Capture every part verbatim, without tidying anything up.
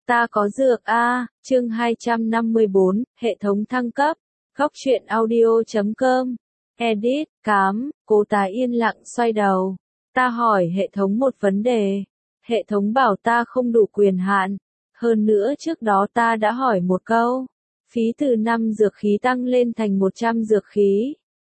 Ta có dược a, chương hai trăm năm mươi bốn, hệ thống thăng cấp. Góc truyện audio chấm com. Edit, cám, Cố Tá yên lặng xoay đầu. Ta hỏi hệ thống một vấn đề. Hệ thống bảo ta không đủ quyền hạn. Hơn nữa trước đó ta đã hỏi một câu. Phí từ năm dược khí tăng lên thành một trăm dược khí.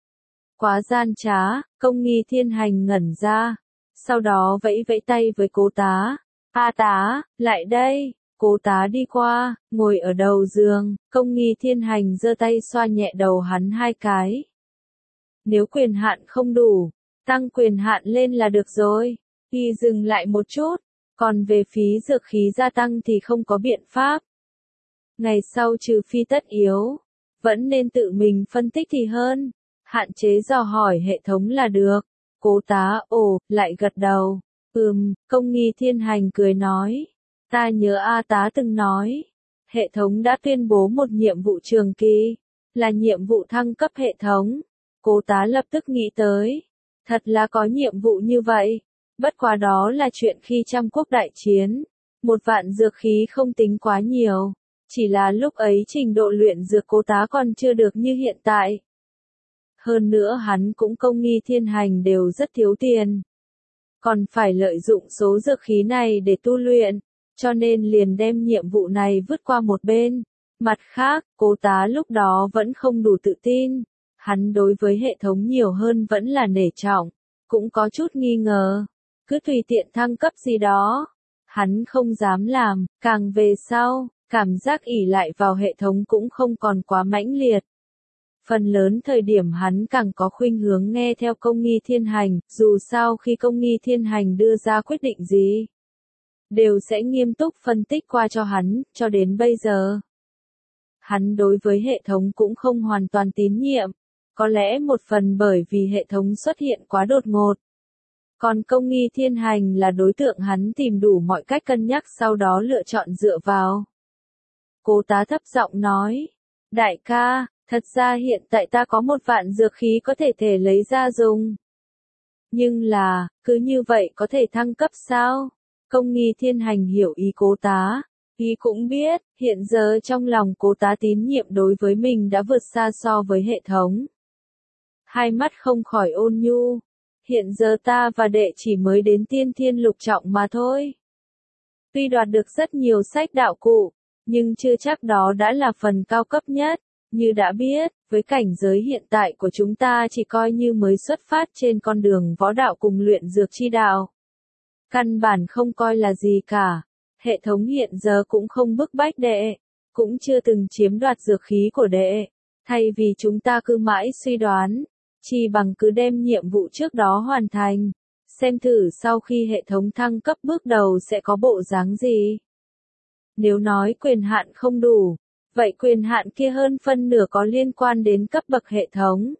Quá gian trá, Công Nghi Thiên Hành ngẩn ra. Sau đó vẫy vẫy tay với Cố Tá. A Tá, lại đây. Cố Tá đi qua, ngồi ở đầu giường, Công Nghi Thiên Hành giơ tay xoa nhẹ đầu hắn hai cái. Nếu quyền hạn không đủ, tăng quyền hạn lên là được rồi. Y dừng lại một chút, còn về phí dược khí gia tăng thì không có biện pháp. Ngày sau trừ phi tất yếu, vẫn nên tự mình phân tích thì hơn, hạn chế dò hỏi hệ thống là được. Cố Tá, ồ, lại gật đầu. Ừm, Công Nghi Thiên Hành cười nói. Ta nhớ A Tá từng nói, hệ thống đã tuyên bố một nhiệm vụ trường kỳ, là nhiệm vụ thăng cấp hệ thống. Cố Tá lập tức nghĩ tới, thật là có nhiệm vụ như vậy, bất quá đó là chuyện khi trăm quốc đại chiến, một vạn dược khí không tính quá nhiều, chỉ là lúc ấy trình độ luyện dược Cố Tá còn chưa được như hiện tại. Hơn nữa hắn cũng Công Nghi Thiên Hành đều rất thiếu tiền, còn phải lợi dụng số dược khí này để tu luyện. Cho nên liền đem nhiệm vụ này vứt qua một bên. Mặt khác, Cố Tá lúc đó vẫn không đủ tự tin. Hắn đối với hệ thống nhiều hơn vẫn là nể trọng. Cũng có chút nghi ngờ. Cứ tùy tiện thăng cấp gì đó. Hắn không dám làm. Càng về sau, cảm giác ỷ lại vào hệ thống cũng không còn quá mãnh liệt. Phần lớn thời điểm hắn càng có khuynh hướng nghe theo Công Nghi Thiên Hành. Dù sao khi Công Nghi Thiên Hành đưa ra quyết định gì, đều sẽ nghiêm túc phân tích qua cho hắn, cho đến bây giờ. Hắn đối với hệ thống cũng không hoàn toàn tín nhiệm, có lẽ một phần bởi vì hệ thống xuất hiện quá đột ngột. Còn Công Nghi Thiên Hành là đối tượng hắn tìm đủ mọi cách cân nhắc sau đó lựa chọn dựa vào. Cố Tá thấp giọng nói, đại ca, thật ra hiện tại ta có một vạn dược khí có thể thể lấy ra dùng. Nhưng là, cứ như vậy có thể thăng cấp sao? Công Nghi Thiên Hành hiểu ý Cố Tá, y cũng biết, hiện giờ trong lòng Cố Tá tín nhiệm đối với mình đã vượt xa so với hệ thống. Hai mắt không khỏi ôn nhu, hiện giờ ta và đệ chỉ mới đến tiên thiên lục trọng mà thôi. Tuy đoạt được rất nhiều sách đạo cụ, nhưng chưa chắc đó đã là phần cao cấp nhất, như đã biết, với cảnh giới hiện tại của chúng ta chỉ coi như mới xuất phát trên con đường võ đạo cùng luyện dược chi đạo. Căn bản không coi là gì cả, hệ thống hiện giờ cũng không bức bách đệ, cũng chưa từng chiếm đoạt dược khí của đệ, thay vì chúng ta cứ mãi suy đoán, chỉ bằng cứ đem nhiệm vụ trước đó hoàn thành, xem thử sau khi hệ thống thăng cấp bước đầu sẽ có bộ dáng gì. Nếu nói quyền hạn không đủ, vậy quyền hạn kia hơn phân nửa có liên quan đến cấp bậc hệ thống.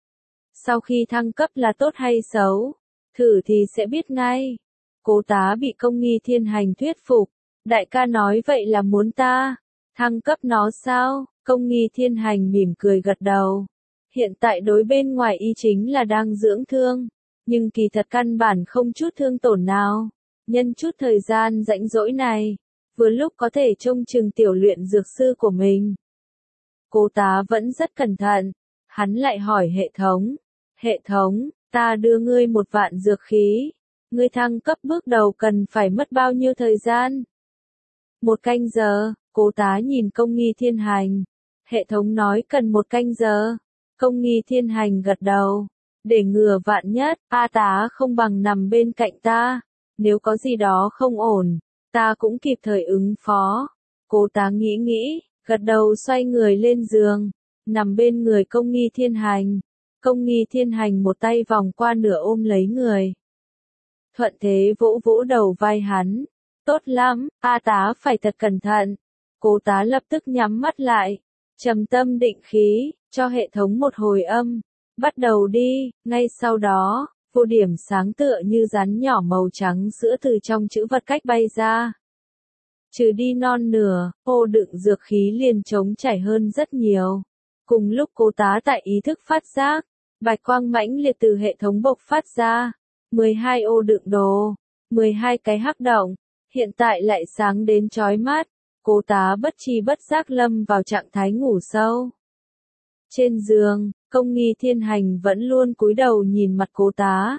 Sau khi thăng cấp là tốt hay xấu, thử thì sẽ biết ngay. Cố Tá bị Công Nghi Thiên Hành thuyết phục, đại ca nói vậy là muốn ta thăng cấp nó sao? Công Nghi Thiên Hành mỉm cười gật đầu. Hiện tại đối bên ngoài y chính là đang dưỡng thương, nhưng kỳ thật căn bản không chút thương tổn nào. Nhân chút thời gian rãnh rỗi này, vừa lúc có thể trông chừng tiểu luyện dược sư của mình. Cố Tá vẫn rất cẩn thận, hắn lại hỏi hệ thống, hệ thống, ta đưa ngươi một vạn dược khí. Ngươi thăng cấp bước đầu cần phải mất bao nhiêu thời gian? Một canh giờ, Cố Tá nhìn Công Nghi Thiên Hành. Hệ thống nói cần một canh giờ. Công Nghi Thiên Hành gật đầu. Để ngừa vạn nhất, A Tá không bằng nằm bên cạnh ta. Nếu có gì đó không ổn, ta cũng kịp thời ứng phó. Cố Tá nghĩ nghĩ, gật đầu xoay người lên giường, nằm bên người Công Nghi Thiên Hành. Công Nghi Thiên Hành một tay vòng qua nửa ôm lấy người. Thuận thế vỗ vỗ đầu vai hắn. Tốt lắm, A Tá phải thật cẩn thận. Cố Tá lập tức nhắm mắt lại, trầm tâm định khí, cho hệ thống một hồi âm. Bắt đầu đi, ngay sau đó, vô điểm sáng tựa như rắn nhỏ màu trắng sữa từ trong chữ vật cách bay ra. Trừ đi non nửa, ô đựng dược khí liền trống chảy hơn rất nhiều. Cùng lúc Cố Tá tại ý thức phát giác, bạch quang mãnh liệt từ hệ thống bộc phát ra. mười hai ô đựng đồ, mười hai cái hắc động, hiện tại lại sáng đến chói mắt, Cố Tá bất tri bất giác lâm vào trạng thái ngủ sâu. Trên giường, Công Nghi Thiên Hành vẫn luôn cúi đầu nhìn mặt Cố Tá.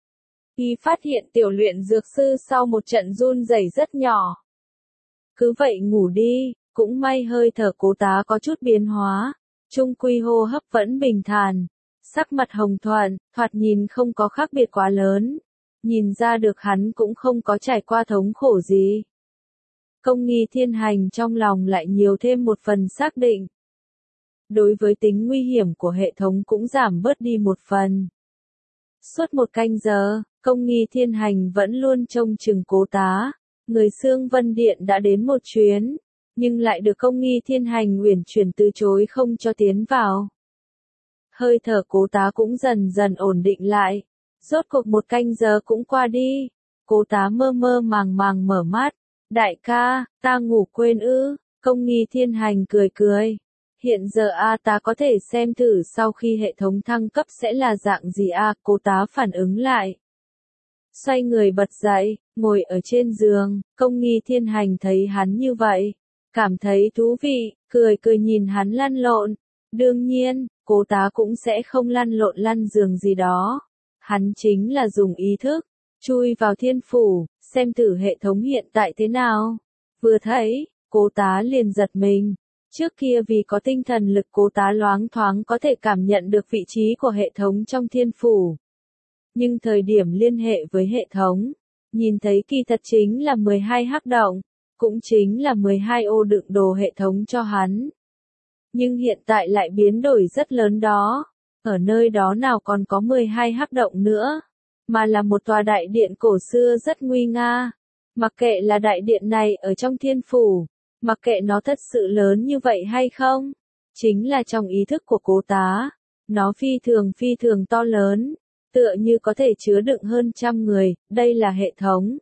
Y phát hiện tiểu luyện dược sư sau một trận run rẩy rất nhỏ. Cứ vậy ngủ đi, cũng may hơi thở Cố Tá có chút biến hóa, chung quy hô hấp vẫn bình thản, sắc mặt hồng thuận, thoạt nhìn không có khác biệt quá lớn, nhìn ra được hắn cũng không có trải qua thống khổ gì. Công Nghi Thiên Hành trong lòng lại nhiều thêm một phần xác định. Đối với tính nguy hiểm của hệ thống cũng giảm bớt đi một phần. Suốt một canh giờ, Công Nghi Thiên Hành vẫn luôn trông chừng Cố Tá. Người Xương Vân Điện đã đến một chuyến, nhưng lại được Công Nghi Thiên Hành uyển chuyển từ chối không cho tiến vào. Hơi thở Cố Tá cũng dần dần ổn định lại. Rốt cuộc một canh giờ cũng qua đi. Cố Tá mơ mơ màng màng mở mắt. Đại ca, ta ngủ quên ư? Công Nghi Thiên Hành cười cười. Hiện giờ a ta có thể xem thử sau khi hệ thống thăng cấp sẽ là dạng gì a? Cố Tá phản ứng lại. Xoay người bật dậy, ngồi ở trên giường, Công Nghi Thiên Hành thấy hắn như vậy, cảm thấy thú vị, cười cười nhìn hắn lăn lộn. Đương nhiên, Cố Tá cũng sẽ không lăn lộn lăn giường gì đó. Hắn chính là dùng ý thức, chui vào thiên phủ, xem thử hệ thống hiện tại thế nào. Vừa thấy, Cố Tá liền giật mình. Trước kia vì có tinh thần lực Cố Tá loáng thoáng có thể cảm nhận được vị trí của hệ thống trong thiên phủ. Nhưng thời điểm liên hệ với hệ thống, nhìn thấy kỳ thật chính là mười hai hắc động, cũng chính là mười hai ô đựng đồ hệ thống cho hắn. Nhưng hiện tại lại biến đổi rất lớn đó, ở nơi đó nào còn có mười hai hắc động nữa, mà là một tòa đại điện cổ xưa rất nguy nga. Mặc kệ là đại điện này ở trong thiên phủ, mặc kệ nó thật sự lớn như vậy hay không, chính là trong ý thức của Cố Tá, nó phi thường phi thường to lớn. Tựa như có thể chứa đựng hơn trăm người, đây là hệ thống.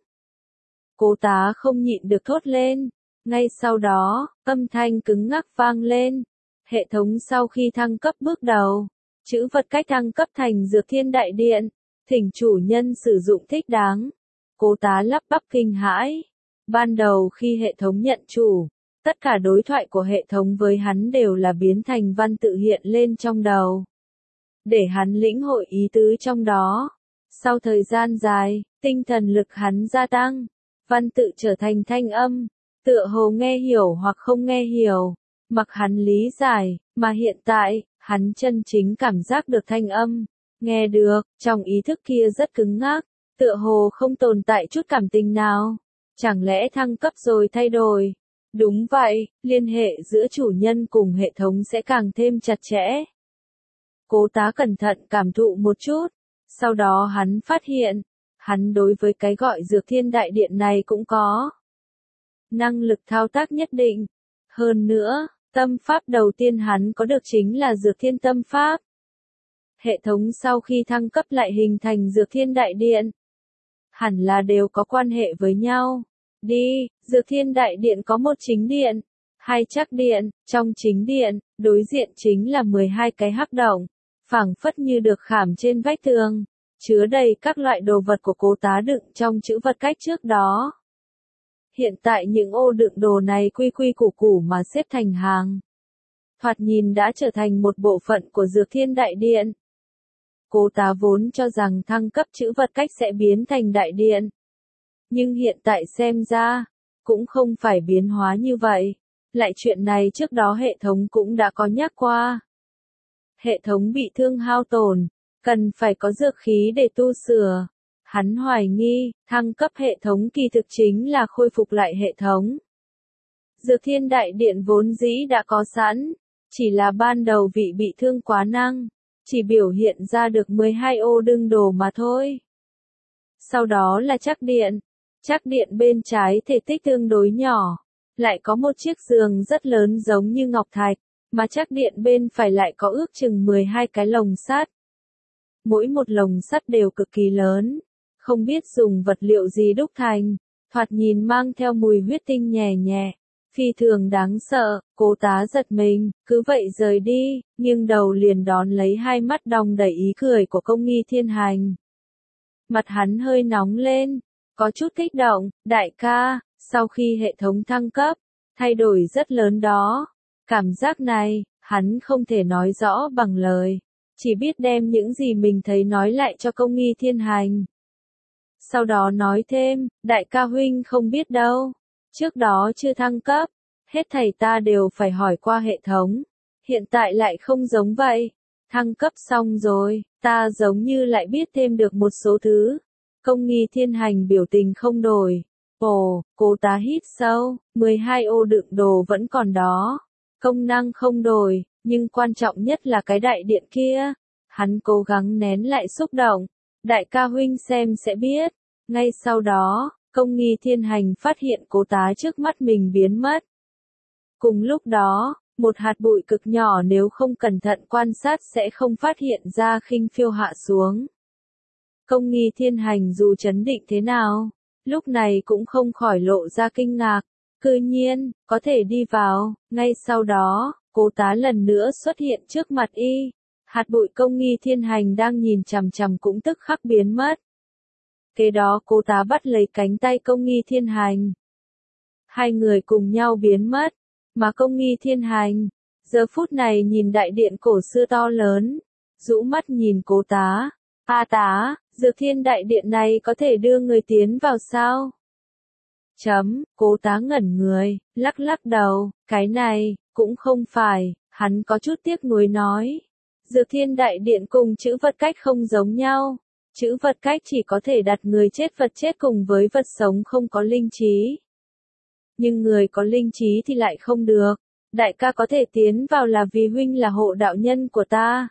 Cố Tá không nhịn được thốt lên. Ngay sau đó, âm thanh cứng ngắc vang lên. Hệ thống sau khi thăng cấp bước đầu, chữ vật cách thăng cấp thành Dược Thiên Đại Điện, thỉnh chủ nhân sử dụng thích đáng. Cố Tá lắp bắp kinh hãi. Ban đầu khi hệ thống nhận chủ, tất cả đối thoại của hệ thống với hắn đều là biến thành văn tự hiện lên trong đầu. Để hắn lĩnh hội ý tứ trong đó. Sau thời gian dài, tinh thần lực hắn gia tăng, văn tự trở thành thanh âm, tựa hồ nghe hiểu hoặc không nghe hiểu, mặc hắn lý giải, mà hiện tại, hắn chân chính cảm giác được thanh âm, nghe được, trong ý thức kia rất cứng ngắc, tựa hồ không tồn tại chút cảm tình nào. Chẳng lẽ thăng cấp rồi thay đổi? Đúng vậy, liên hệ giữa chủ nhân cùng hệ thống sẽ càng thêm chặt chẽ. Cố Tá cẩn thận cảm thụ một chút, sau đó hắn phát hiện, hắn đối với cái gọi Dược Thiên Đại Điện này cũng có năng lực thao tác nhất định. Hơn nữa, tâm pháp đầu tiên hắn có được chính là Dược Thiên Tâm Pháp. Hệ thống sau khi thăng cấp lại hình thành Dược Thiên Đại Điện, hẳn là đều có quan hệ với nhau. Đi, Dược Thiên Đại Điện có một chính điện, hai trắc điện, trong chính điện, đối diện chính là mười hai cái hắc động, phảng phất như được khảm trên vách tường, chứa đầy các loại đồ vật của Cố Tá đựng trong chữ vật cách trước đó. Hiện tại những ô đựng đồ này quy quy củ củ mà xếp thành hàng. Thoạt nhìn đã trở thành một bộ phận của Dược Thiên Đại Điện. Cố Tá vốn cho rằng thăng cấp chữ vật cách sẽ biến thành đại điện. Nhưng hiện tại xem ra, cũng không phải biến hóa như vậy. Lại chuyện này trước đó hệ thống cũng đã có nhắc qua. Hệ thống bị thương hao tổn, cần phải có dược khí để tu sửa. Hắn hoài nghi, thăng cấp hệ thống kỳ thực chính là khôi phục lại hệ thống. Dược Thiên Đại Điện vốn dĩ đã có sẵn, chỉ là ban đầu vị bị thương quá năng, chỉ biểu hiện ra được mười hai ô đựng đồ mà thôi. Sau đó là trắc điện, trắc điện bên trái thể tích tương đối nhỏ, lại có một chiếc giường rất lớn giống như ngọc thạch, mà trắc điện bên phải lại có ước chừng mười hai cái lồng sắt. Mỗi một lồng sắt đều cực kỳ lớn, không biết dùng vật liệu gì đúc thành, thoạt nhìn mang theo mùi huyết tinh nhẹ nhẹ, phi thường đáng sợ. Cố Tá giật mình, cứ vậy rời đi, nhưng đầu liền đón lấy hai mắt đong đầy ý cười của Công Nghi Thiên Hành. Mặt hắn hơi nóng lên, có chút kích động. Đại ca, sau khi hệ thống thăng cấp, Thay đổi rất lớn đó. Cảm giác này, hắn không thể nói rõ bằng lời. Chỉ biết đem những gì mình thấy nói lại cho Công Nghi Thiên Hành. Sau đó nói thêm, đại ca huynh không biết đâu. Trước đó chưa thăng cấp. Hết thầy ta đều phải hỏi qua hệ thống. Hiện tại lại không giống vậy. Thăng cấp xong rồi, ta giống như lại biết thêm được một số thứ. Công Nghi Thiên Hành biểu tình không đổi. Ồ, cô ta hít sâu, mười hai ô đựng đồ vẫn còn đó. Công năng không đổi, nhưng quan trọng nhất là cái đại điện kia. Hắn cố gắng nén lại xúc động. Đại ca huynh xem sẽ biết. Ngay sau đó, Công Nghi Thiên Hành phát hiện cô tá trước mắt mình biến mất. Cùng lúc đó, một hạt bụi cực nhỏ nếu không cẩn thận quan sát sẽ không phát hiện ra khinh phiêu hạ xuống. Công Nghi Thiên Hành dù chấn định thế nào, lúc này cũng không khỏi lộ ra kinh ngạc. Cư nhiên, có thể đi vào. Ngay sau đó, cô tá lần nữa xuất hiện trước mặt y. Hạt bụi Công Nghi Thiên Hành đang nhìn chằm chằm cũng tức khắc biến mất. Kế đó cô tá bắt lấy cánh tay Công Nghi Thiên Hành. Hai người cùng nhau biến mất. Mà Công Nghi Thiên Hành, giờ phút này nhìn đại điện cổ xưa to lớn, rũ mắt nhìn cố tá. A tá, Dược Thiên đại điện này có thể đưa người tiến vào sao? Chấm, cố tá ngẩn người, lắc lắc đầu, cái này, cũng không phải, hắn có chút tiếc nuối nói. Dược Thiên đại điện cùng chữ vật cách không giống nhau. Chữ vật cách chỉ có thể đặt người chết vật chết cùng với vật sống không có linh trí. Nhưng người có linh trí thì lại không được. Đại ca có thể tiến vào là vì huynh là hộ đạo nhân của ta.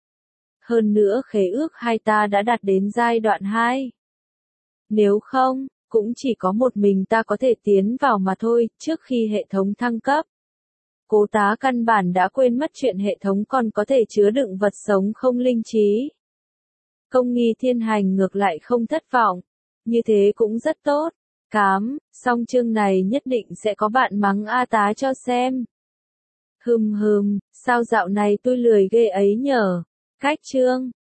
Hơn nữa khế ước hai ta đã đạt đến giai đoạn hai. Nếu không, cũng chỉ có một mình ta có thể tiến vào mà thôi, trước khi hệ thống thăng cấp. Cố tá căn bản đã quên mất chuyện hệ thống còn có thể chứa đựng vật sống không linh trí. Công Nghi Thiên Hành ngược lại không thất vọng. Như thế cũng rất tốt. Cám, song chương này nhất định sẽ có bạn mắng A tá cho xem. Hừm hừm, sao dạo này tôi lười ghê ấy nhở? Cách chương.